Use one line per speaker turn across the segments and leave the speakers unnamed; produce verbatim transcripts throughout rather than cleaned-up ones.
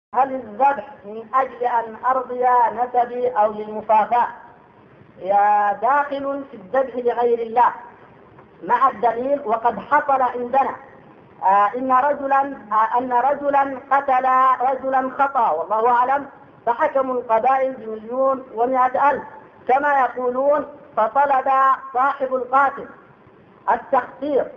هل الذبح من أجل أن أرضي نسبي أو للمكافأة داخل في الذبح لغير الله مع الدليل؟ وقد حصل عندنا آه إن رجلا آه أن رجلا قتل رجلا خطأ والله أعلم، فحكموا القبائل بمليون ومئة ألف كما يقولون، فطلب صاحب القاتل التخطير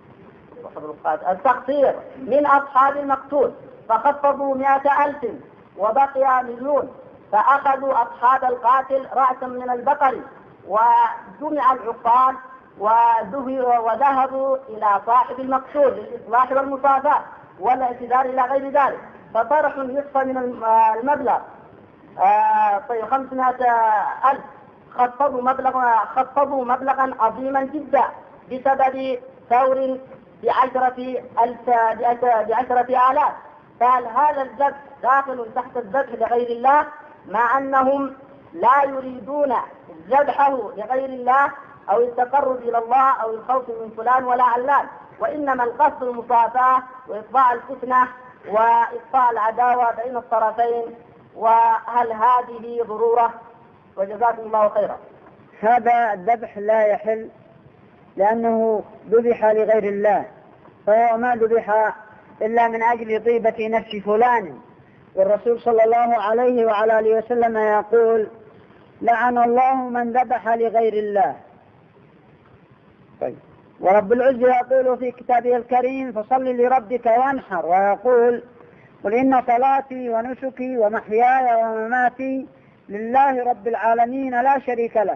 التخطير من أصحاب المقتول فخفضوا مئة ألف وبقي مليون، فأخذوا أصحاب القاتل رأسا من البقر وجمع العقال وذهبوا إلى صاحب المقتول للإصلاح والمصافاة والاعتذار إلى غير ذلك، فطرحوا النصف من المبلغ طيب خمسمائة ألف، خفضوا مبلغا خفضوا مبلغا عظيما جدا بسبب ثور بعشرة ألف بعشرة آلاف. فهل هذا الذبح داخل تحت الذبح لغير الله مع أنهم لا يريدون ذبحه لغير الله أو التقرب إلى الله أو الخوف من فلان ولا علان، وإنما القصد المصافاة وإطفاء الفتنة وإطفاء العداوة بين الطرفين؟ وهل هذه ضرورة؟ وجزاكم الله خيرا.
هذا الذبح لا يحل لأنه ذبح لغير الله، فهو ما ذبح إلا من أجل طيبة نفس فلان، والرسول صلى الله عليه وعلى آله وسلم يقول: لعن الله من ذبح لغير الله. طيب. ورب العزة يقول في كتابه الكريم: فصل لربك وانحر، ويقول: قل إن صلاتي ونسكي ومحياي ومماتي لله رب العالمين لا شريك له.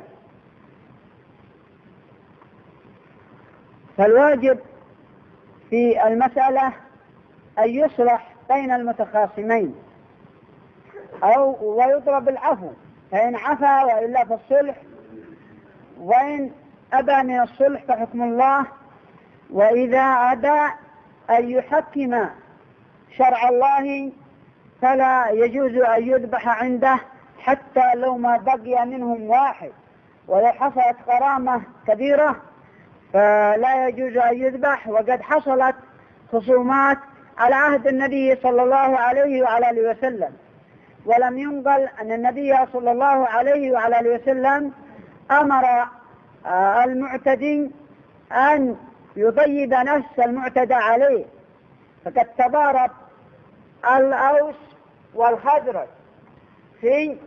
فالواجب في المسألة أن يصلح بين المتخاصمين أو ويطلب العفو، فإن عفا وإلا فالصلح، وإن أبى من الصلح فحكم الله. وإذا أبى أن يحكم شرع الله فلا يجوز أن يذبح عنده حتى لو ما بقي منهم واحد، ولو حصلت غرامة كبيرة فلا يجوز أن يذبح. وقد حصلت خصومات على عهد النبي صلى الله عليه وعلى آله وسلم، ولم ينقل أن النبي صلى الله عليه وعلى آله وسلم أمر المعتدي أن يطيب نفس المعتدى عليه. فقد تضارب الأوس والخزرج في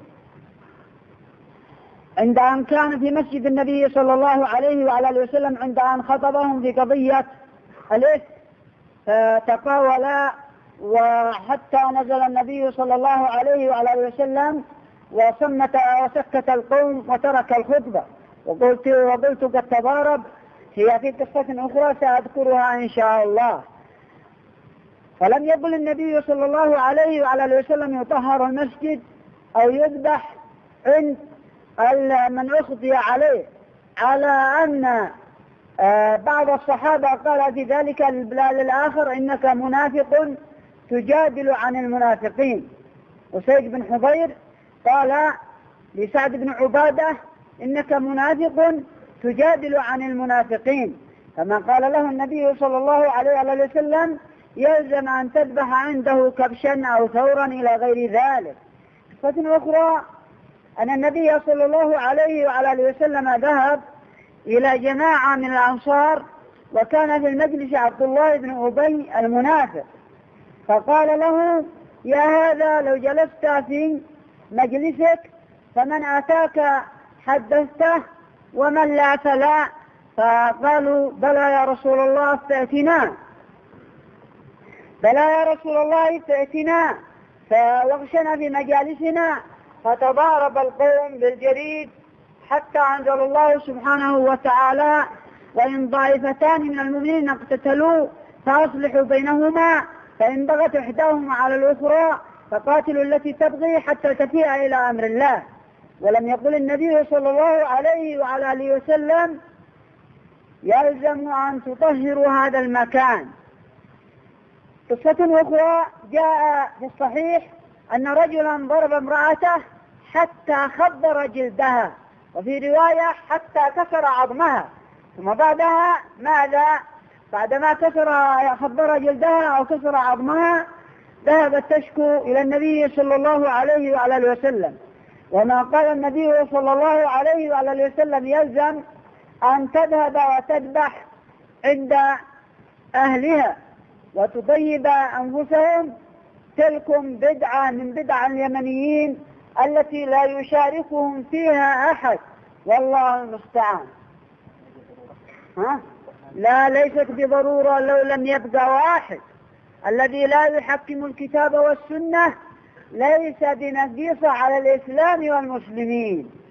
عند أن كان في مسجد النبي صلى الله عليه وعلى آله وسلم عند أن خطبهم في قضية الإثم، فتقاولا وحتى نزل النبي صلى الله عليه وعلى آله وسلم وصمت وسكت القوم وترك الخطبة. وقلت وقلت قد تضارب، هي في قصة أخرى سأذكرها إن شاء الله. فلم يقل النبي صلى الله عليه وعلى آله وسلم يطهر المسجد أو يذبح عند من أخطي عليه، على أن بعض الصحابة قال في ذلك البلاد الآخر: إنك منافق تجادل عن المنافقين. وسيد بن حضير قال لسعد بن عبادة: إنك منافق تجادل عن المنافقين. كما قال له النبي صلى الله عليه وسلم: يلزم أن تذبح عنده كبشا أو ثورا إلى غير ذلك. قصة أخرى أن النبي صلى الله عليه وعلى آله وسلم ذهب إلى جماعة من الأنصار، وكان في المجلس عبد الله بن أبي المنافق، فقال له: يا هذا لو جلست في مجلسك فمن أتاك حدثته ومن لا فلا. فقالوا: بلى يا رسول الله فأتنا، بلى يا رسول الله فأتنا، فوغشنا في مجالسنا. فتضارب القوم بالجريد حتى أنزل الله سبحانه وتعالى: وإن ضائفتان من المؤمنين اقتتلوا فأصلحوا بينهما، فإن بغت إحداهما على الأخرى فقاتلوا التي تبغي حتى تفيء إلى أمر الله. ولم يقل النبي صلى الله عليه وعلى آله وسلم: يلزم أن تطهروا هذا المكان. قصة أخرى جاء في الصحيح أن رجلا ضرب امرأته حتى خضر جلدها، وفي رواية حتى كسر عظمها، ثم بعدها ماذا؟ بعدما كسر خضر جلدها أو كسر عظمها ذهبت تشكو إلى النبي صلى الله عليه وعلى اله وسلم، وما قال النبي صلى الله عليه وعلى اله وسلم يلزم أن تذهب وتذبح عند أهلها وتطيب أنفسهم. تلكم بدعة من بدع اليمنيين التي لا يشاركهم فيها أحد، والله المستعان. ها؟ لا، ليست بضرورة لو لم يبقى واحد. الذي لا يحكم الكتاب والسنة ليس بنقيصة على الإسلام والمسلمين.